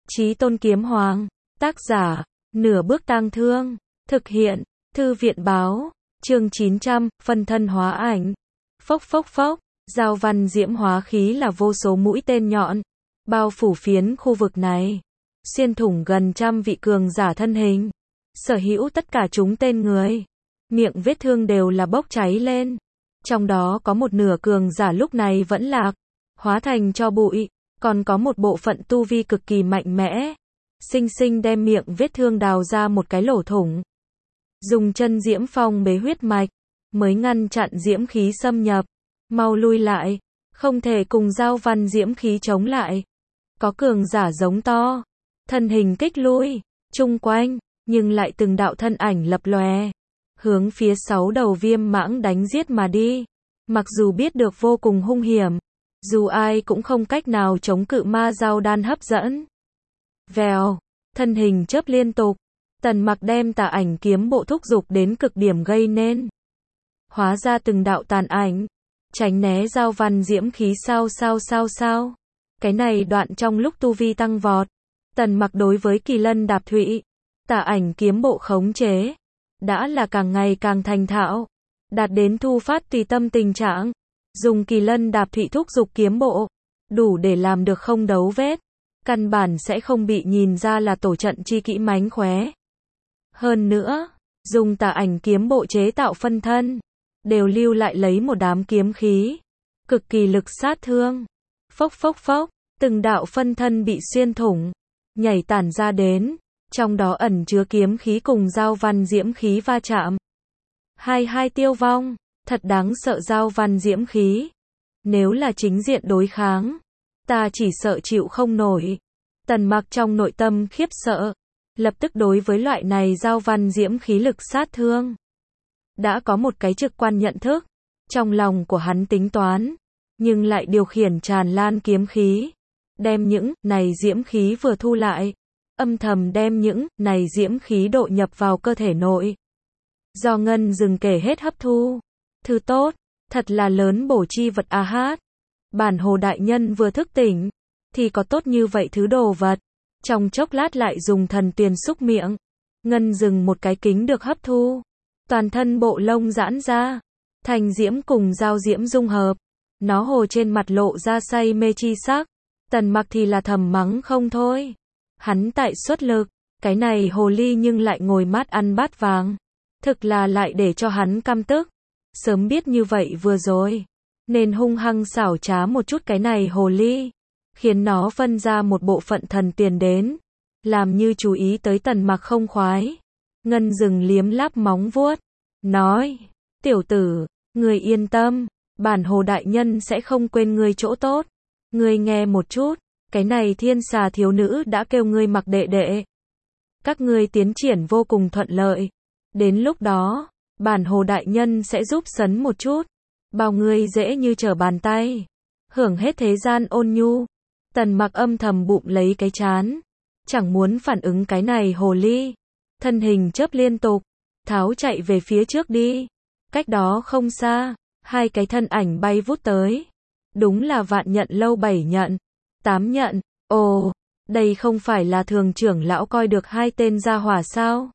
Chí Tôn Kiếm Hoàng, tác giả, Nửa Bước Tang Thương, thực hiện, Thư viện báo, chương 900, phân thân hóa ảnh. Phốc phốc phốc, giao văn diễm hóa khí là vô số mũi tên nhọn, bao phủ phiến khu vực này, xuyên thủng gần trăm vị cường giả thân hình, sở hữu tất cả chúng tên người. Miệng vết thương đều là bốc cháy lên. Trong đó có một nửa cường giả lúc này vẫn lạc, hóa thành tro bụi, còn có một bộ phận tu vi cực kỳ mạnh mẽ, sinh sinh đem miệng vết thương đào ra một cái lỗ thủng. Dùng chân diễm phong bế huyết mạch, mới ngăn chặn diễm khí xâm nhập. Mau lui lại, không thể cùng giao văn diễm khí chống lại. Có cường giả giống to, thân hình kích lui, chung quanh, nhưng lại từng đạo thân ảnh lập lòe, hướng phía 6 đầu viêm mãng đánh giết mà đi. Mặc dù biết được vô cùng hung hiểm, dù ai cũng không cách nào chống cự ma giao đan hấp dẫn. Vèo, thân hình chớp liên tục, Tần Mặc đem tà ảnh kiếm bộ thúc dục đến cực điểm gây nên. Hóa ra từng đạo tàn ảnh, tránh né giao văn diễm khí sao. Cái này đoạn trong lúc tu vi tăng vọt, Tần Mặc đối với Kỳ Lân Đạp Thụy, tà ảnh kiếm bộ khống chế, đã là càng ngày càng thành thạo, đạt đến thu phát tùy tâm tình trạng. Dùng Kỳ Lân Đạp Thụy thúc dục kiếm bộ, đủ để làm được không đấu vết, căn bản sẽ không bị nhìn ra là tổ trận chi kỹ mánh khóe. Hơn nữa, dùng tà ảnh kiếm bộ chế tạo phân thân, đều lưu lại lấy một đám kiếm khí, cực kỳ lực sát thương. Phốc phốc phốc, từng đạo phân thân bị xuyên thủng, nhảy tản ra đến, trong đó ẩn chứa kiếm khí cùng giao văn diễm khí va chạm. Hai tiêu vong, thật đáng sợ giao văn diễm khí. Nếu là chính diện đối kháng, ta chỉ sợ chịu không nổi. Tần Mặc trong nội tâm khiếp sợ, lập tức đối với loại này giao văn diễm khí lực sát thương, đã có một cái trực quan nhận thức. Trong lòng của hắn tính toán, nhưng lại điều khiển tràn lan kiếm khí, đem những này diễm khí vừa thu lại, âm thầm đem những này diễm khí độ nhập vào cơ thể nội. Do ngân dừng kể hết hấp thu. Thứ tốt, thật là lớn bổ chi vật a hát. Bản Hồ đại nhân vừa thức tỉnh, thì có tốt như vậy thứ đồ vật. Trong chốc lát lại dùng thần tuyền xúc miệng, ngân dừng một cái kính được hấp thu. Toàn thân bộ lông giãn ra, thành diễm cùng giao diễm dung hợp. Nó hồ trên mặt lộ ra say mê chi sắc. Tần Mặc thì là thầm mắng không thôi. Hắn tại xuất lực, cái này hồ ly nhưng lại ngồi mát ăn bát vàng. Thực là lại để cho hắn căm tức. Sớm biết như vậy vừa rồi, nên hung hăng xảo trá một chút cái này hồ ly, khiến nó phân ra một bộ phận thần tiền đến, làm như chú ý tới Tần Mặc không khoái. Ngân dừng liếm láp móng vuốt, nói, tiểu tử, ngươi yên tâm, bản Hồ đại nhân sẽ không quên ngươi chỗ tốt. Ngươi nghe một chút, cái này thiên xà thiếu nữ đã kêu ngươi Mặc đệ đệ. Các ngươi tiến triển vô cùng thuận lợi. Đến lúc đó, bản Hồ đại nhân sẽ giúp sấn một chút, bao ngươi dễ như trở bàn tay, hưởng hết thế gian ôn nhu. Tần Mặc âm thầm bụng lấy cái trán, chẳng muốn phản ứng cái này hồ ly, thân hình chớp liên tục, tháo chạy về phía trước đi. Cách đó không xa, hai cái thân ảnh bay vút tới, đúng là Vạn Nhận Lâu 7 nhận, 8 nhận. Ồ, đây không phải là Thường trưởng lão coi được hai tên gia hỏa sao?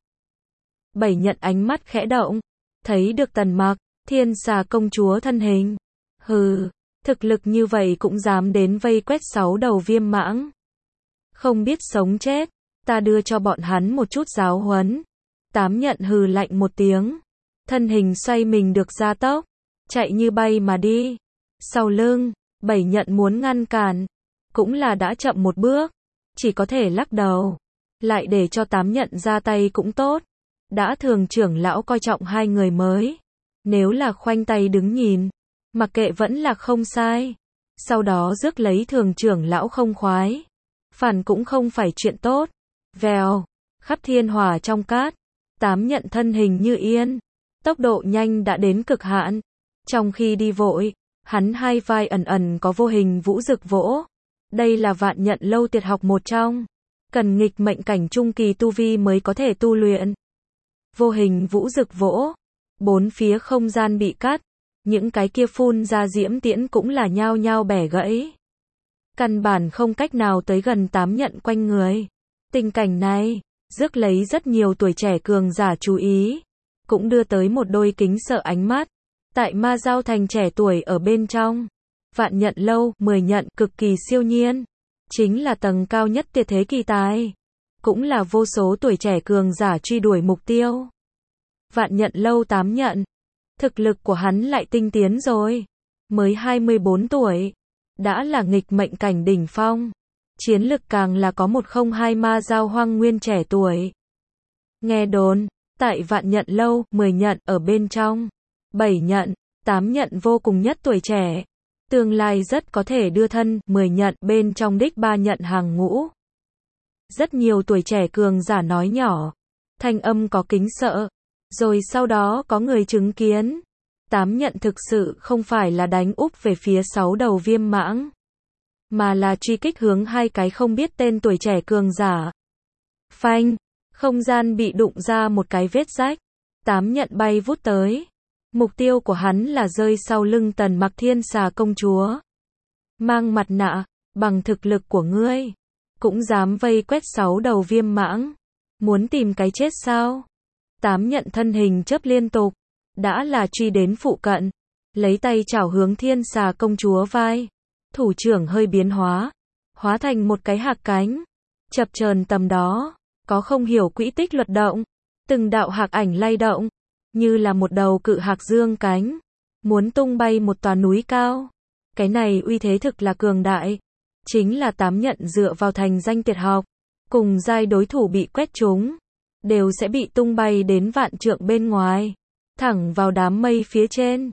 7 nhận ánh mắt khẽ động, thấy được Tần Mặc, thiên xà công chúa thân hình. Hừ, thực lực như vậy cũng dám đến vây quét 6 đầu viêm mãng. Không biết sống chết, ta đưa cho bọn hắn một chút giáo huấn. 8 nhận hừ lạnh một tiếng, thân hình xoay mình được gia tốc, chạy như bay mà đi. Sau lưng, 7 nhận muốn ngăn cản, cũng là đã chậm một bước, chỉ có thể lắc đầu. Lại để cho 8 nhận ra tay cũng tốt. Đã Thường trưởng lão coi trọng hai người mới, nếu là khoanh tay đứng nhìn, mặc kệ vẫn là không sai. Sau đó rước lấy Thường trưởng lão không khoái, phản cũng không phải chuyện tốt. Vèo, khắp thiên hỏa trong cát, 8 nhận thân hình như yên, tốc độ nhanh đã đến cực hạn. Trong khi đi vội, hắn hai vai ẩn ẩn có vô hình vũ dực vỗ. Đây là Vạn Nhận Lâu tuyệt học một trong, cần nghịch mệnh cảnh trung kỳ tu vi mới có thể tu luyện. Vô hình vũ dực vỗ, bốn phía không gian bị cắt, những cái kia phun ra diễm tiễn cũng là nhao nhao bẻ gãy. căn bản không cách nào tới gần tám nhận quanh người. Tình cảnh này, rước lấy rất nhiều tuổi trẻ cường giả chú ý, cũng đưa tới một đôi kính sợ ánh mắt. Tại Ma Giao Thành trẻ tuổi ở bên trong, Vạn Nhận Lâu, 10 nhận cực kỳ siêu nhiên, chính là tầng cao nhất tuyệt thế kỳ tài, cũng là vô số tuổi trẻ cường giả truy đuổi mục tiêu. Vạn Nhận Lâu 8 nhận, thực lực của hắn lại tinh tiến rồi, mới 24 tuổi, đã là nghịch mệnh cảnh đỉnh phong, chiến lực càng là có 102 Ma Giao Hoang Nguyên trẻ tuổi. Nghe đồn, tại Vạn Nhận Lâu, 10 nhận ở bên trong, 7 nhận, 8 nhận vô cùng nhất tuổi trẻ, tương lai rất có thể đưa thân 10 nhận bên trong đích 3 nhận hàng ngũ. Rất nhiều tuổi trẻ cường giả nói nhỏ, thanh âm có kính sợ, rồi sau đó có người chứng kiến. 8 nhận thực sự không phải là đánh úp về phía 6 đầu viêm mãng, mà là truy kích hướng hai cái không biết tên tuổi trẻ cường giả. Phanh, không gian bị đụng ra một cái vết rách, 8 nhận bay vút tới. Mục tiêu của hắn là rơi sau lưng Tần Mặc Thiên Xà công chúa. Mang mặt nạ, bằng thực lực của ngươi, cũng dám vây quét 6 đầu viêm mãng. Muốn tìm cái chết sao? 8 nhận thân hình chớp liên tục, đã là truy đến phụ cận, lấy tay chảo hướng Thiên Xà công chúa vai. Thủ trưởng hơi biến hóa, hóa thành một cái hạc cánh, chập chờn tầm đó, có không hiểu quỹ tích luật động, từng đạo hạc ảnh lay động, như là một đầu cự hạc dương cánh, muốn tung bay một tòa núi cao. Cái này uy thế thực là cường đại, chính là 8 nhận dựa vào thành danh tuyệt học, cùng giai đối thủ bị quét trúng, đều sẽ bị tung bay đến vạn trượng bên ngoài, thẳng vào đám mây phía trên.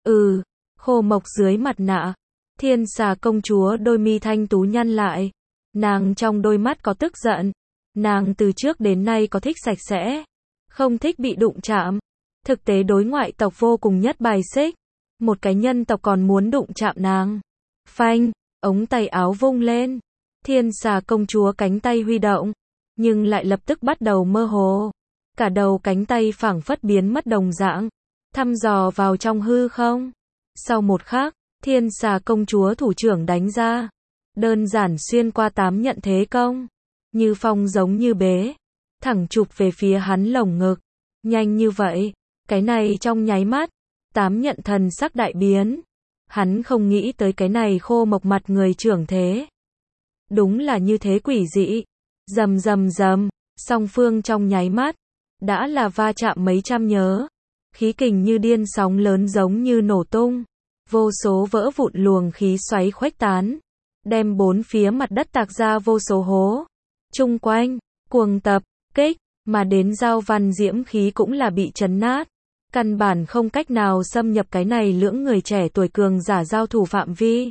Khô mộc dưới mặt nạ, Thiên Xà công chúa đôi mi thanh tú nhăn lại, nàng trong đôi mắt có tức giận, nàng từ trước đến nay có thích sạch sẽ, không thích bị đụng chạm. Thực tế đối ngoại tộc vô cùng nhất bài xích, một cái nhân tộc còn muốn đụng chạm nàng. Phanh, ống tay áo vung lên, Thiên Xà công chúa cánh tay huy động, nhưng lại lập tức bắt đầu mơ hồ. Cả đầu cánh tay phảng phất biến mất đồng dạng, thăm dò vào trong hư không. Sau một khắc, Thiên Xà công chúa thủ trưởng đánh ra, đơn giản xuyên qua 8 nhận thế công, như phong giống như bế, thẳng chụp về phía hắn lồng ngực. Nhanh như vậy, cái này trong nháy mắt, 8 nhận thần sắc đại biến. Hắn không nghĩ tới cái này khô mộc mặt người trưởng thế. Đúng là như thế quỷ dị. Rầm rầm rầm, song phương trong nháy mắt, đã là va chạm mấy trăm nhớ. Khí kình như điên sóng lớn giống như nổ tung. Vô số vỡ vụn luồng khí xoáy khuếch tán, đem bốn phía mặt đất tạc ra vô số hố. Chung quanh, cuồng tập, kích, mà đến giao văn diễm khí cũng là bị chấn nát. Căn bản không cách nào xâm nhập cái này lưỡng người trẻ tuổi cường giả giao thủ phạm vi.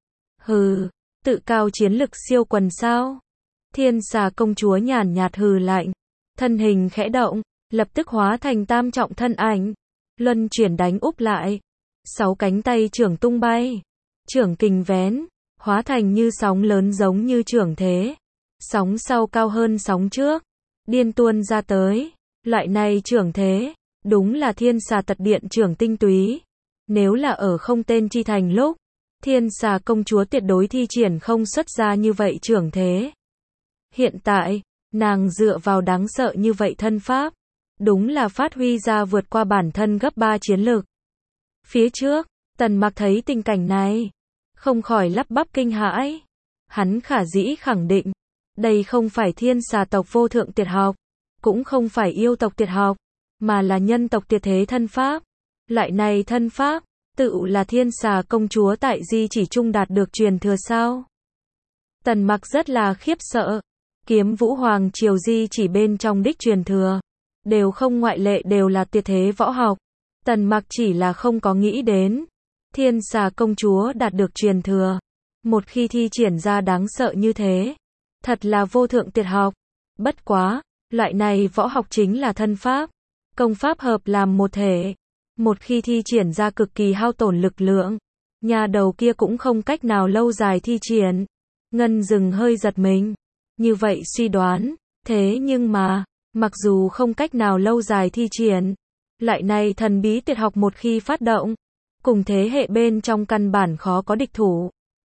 Hừ, tự cao chiến lực siêu quần sao? Thiên Xà công chúa nhàn nhạt hừ lạnh, thân hình khẽ động, lập tức hóa thành tam trọng thân ảnh, luân chuyển đánh úp lại. 6 cánh tay trưởng tung bay, trưởng kình vén, hóa thành như sóng lớn giống như trưởng thế. Sóng sau cao hơn sóng trước, điên tuôn ra tới. Loại này trưởng thế, đúng là Thiên Xà tật điện trưởng tinh túy. Nếu là ở không tên chi thành lúc, Thiên Xà công chúa tuyệt đối thi triển không xuất ra như vậy trưởng thế. Hiện tại, nàng dựa vào đáng sợ như vậy thân pháp, đúng là phát huy ra vượt qua bản thân gấp 3 chiến lực. Phía trước, Tần Mặc thấy tình cảnh này, không khỏi lắp bắp kinh hãi. Hắn khả dĩ khẳng định, đây không phải Thiên Xà tộc vô thượng tuyệt học, cũng không phải yêu tộc tuyệt học, mà là nhân tộc tuyệt thế thân pháp. Loại này thân pháp, tự là Thiên Xà công chúa tại di chỉ trung đạt được truyền thừa sao? Tần Mặc rất là khiếp sợ. Kiếm Vũ Hoàng triều di chỉ bên trong đích truyền thừa, đều không ngoại lệ đều là tuyệt thế võ học. Tần Mặc chỉ là không có nghĩ đến, Thiên Xà công chúa đạt được truyền thừa, một khi thi triển ra đáng sợ như thế, thật là vô thượng tuyệt học. Bất quá, loại này võ học chính là thân pháp, công pháp hợp làm một thể, một khi thi triển ra cực kỳ hao tổn lực lượng, nhà đầu kia cũng không cách nào lâu dài thi triển. Ngân Dừng hơi giật mình, như vậy suy đoán, thế nhưng mà, mặc dù không cách nào lâu dài thi triển, loại này thần bí tuyệt học một khi phát động, cùng thế hệ bên trong căn bản khó có địch thủ.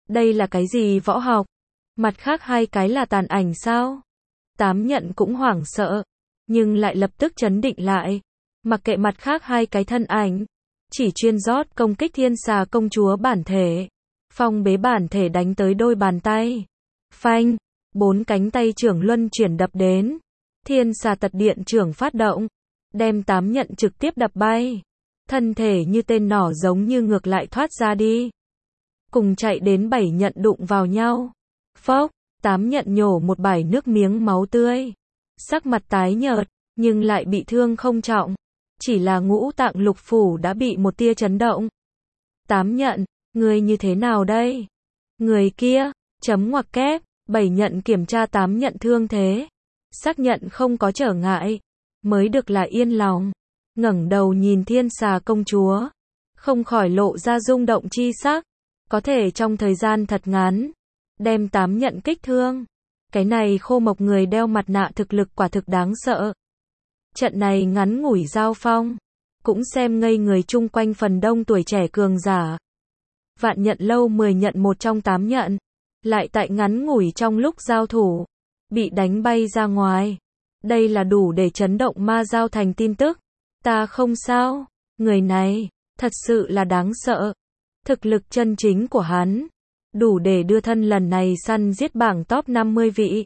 Đây là cái gì võ học? Mặt khác hai cái là tàn ảnh sao? Tám nhận cũng hoảng sợ, nhưng lại lập tức trấn định lại. Mặc kệ mặt khác hai cái thân ảnh, chỉ chuyên rót công kích thiên xà công chúa bản thể. Phong bế bản thể đánh tới đôi bàn tay. Phanh, bốn cánh tay trưởng luân chuyển đập đến. Thiên xà tật điện trưởng phát động, đem tám nhận trực tiếp đập bay. Thân thể như tên nỏ giống như ngược lại thoát ra đi. Cùng chạy đến bảy nhận đụng vào nhau. Phốc, tám nhận nhổ một bãi nước miếng máu tươi. Sắc mặt tái nhợt, nhưng lại bị thương không trọng. Chỉ là ngũ tạng lục phủ đã bị một tia chấn động. Tám nhận, người như thế nào đây? Người kia, chấm ngoặc kép, bảy nhận kiểm tra tám nhận thương thế. Xác nhận không có trở ngại, mới được là yên lòng. Ngẩng đầu nhìn thiên xà công chúa, không khỏi lộ ra rung động chi sắc. Có thể trong thời gian thật ngắn, đem tám nhận kích thương. Cái này khô mộc người đeo mặt nạ thực lực quả thực đáng sợ. Trận này ngắn ngủi giao phong, cũng xem ngây người chung quanh phần đông tuổi trẻ cường giả. Vạn nhận lâu 10 nhận một trong 8 nhận, lại tại ngắn ngủi trong lúc giao thủ, bị đánh bay ra ngoài. Đây là đủ để chấn động ma giao thành tin tức. Ta không sao, người này, thật sự là đáng sợ. Thực lực chân chính của hắn, đủ để đưa thân lần này săn giết bảng top 50 vị.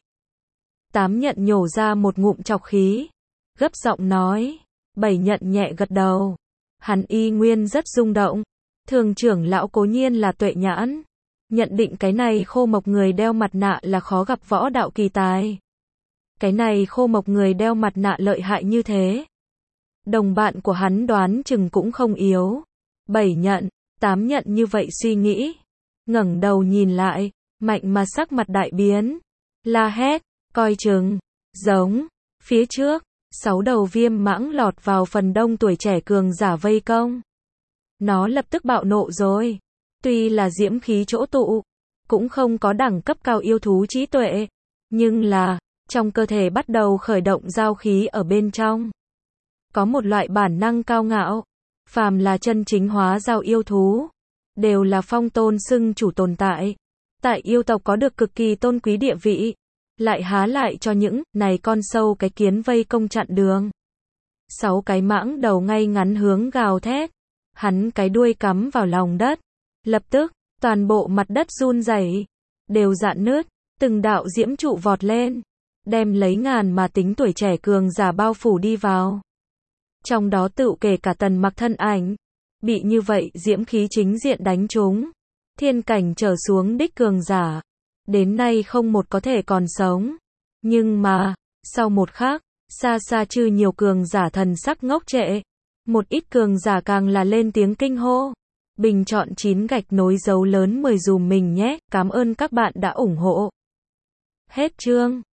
Tám nhận nhổ ra một ngụm trọc khí, gấp giọng nói. Bảy nhận nhẹ gật đầu. Hắn y nguyên rất rung động. Thường trưởng lão cố nhiên là tuệ nhãn, nhận định cái này khô mộc người đeo mặt nạ là khó gặp võ đạo kỳ tài. Cái này khô mộc người đeo mặt nạ lợi hại như thế. Đồng bạn của hắn đoán chừng cũng không yếu. Bảy nhận, tám nhận như vậy suy nghĩ. Ngẩng đầu nhìn lại, mạnh mà sắc mặt đại biến. La hét, coi chừng, giống, phía trước, 6 đầu viêm mãng lọt vào phần đông tuổi trẻ cường giả vây công. Nó lập tức bạo nộ rồi. Tuy là diễm khí chỗ tụ, cũng không có đẳng cấp cao yêu thú trí tuệ. Nhưng là, trong cơ thể bắt đầu khởi động giao khí ở bên trong. Có một loại bản năng cao ngạo. Phàm là chân chính hóa giao yêu thú, đều là phong tôn xưng chủ tồn tại. Tại yêu tộc có được cực kỳ tôn quý địa vị. Lại há lại cho những này con sâu cái kiến vây công chặn đường. 6 cái mãng đầu ngay ngắn hướng gào thét. Hắn cái đuôi cắm vào lòng đất. Lập tức, toàn bộ mặt đất run rẩy, đều rạn nứt, từng đạo diễm trụ vọt lên, đem lấy ngàn mà tính tuổi trẻ cường giả bao phủ đi vào. Trong đó tựu kể cả Tần Mặc thân ảnh, bị như vậy diễm khí chính diện đánh trúng. Thiên cảnh trở xuống đích cường giả, đến nay không một có thể còn sống. Nhưng mà, sau một khắc, xa xa chư nhiều cường giả thần sắc ngốc trệ. Một ít cường giả càng là lên tiếng kinh hô. Bình chọn 9 gạch nối dấu lớn 10 dùm mình nhé, cảm ơn các bạn đã ủng hộ. Hết chương.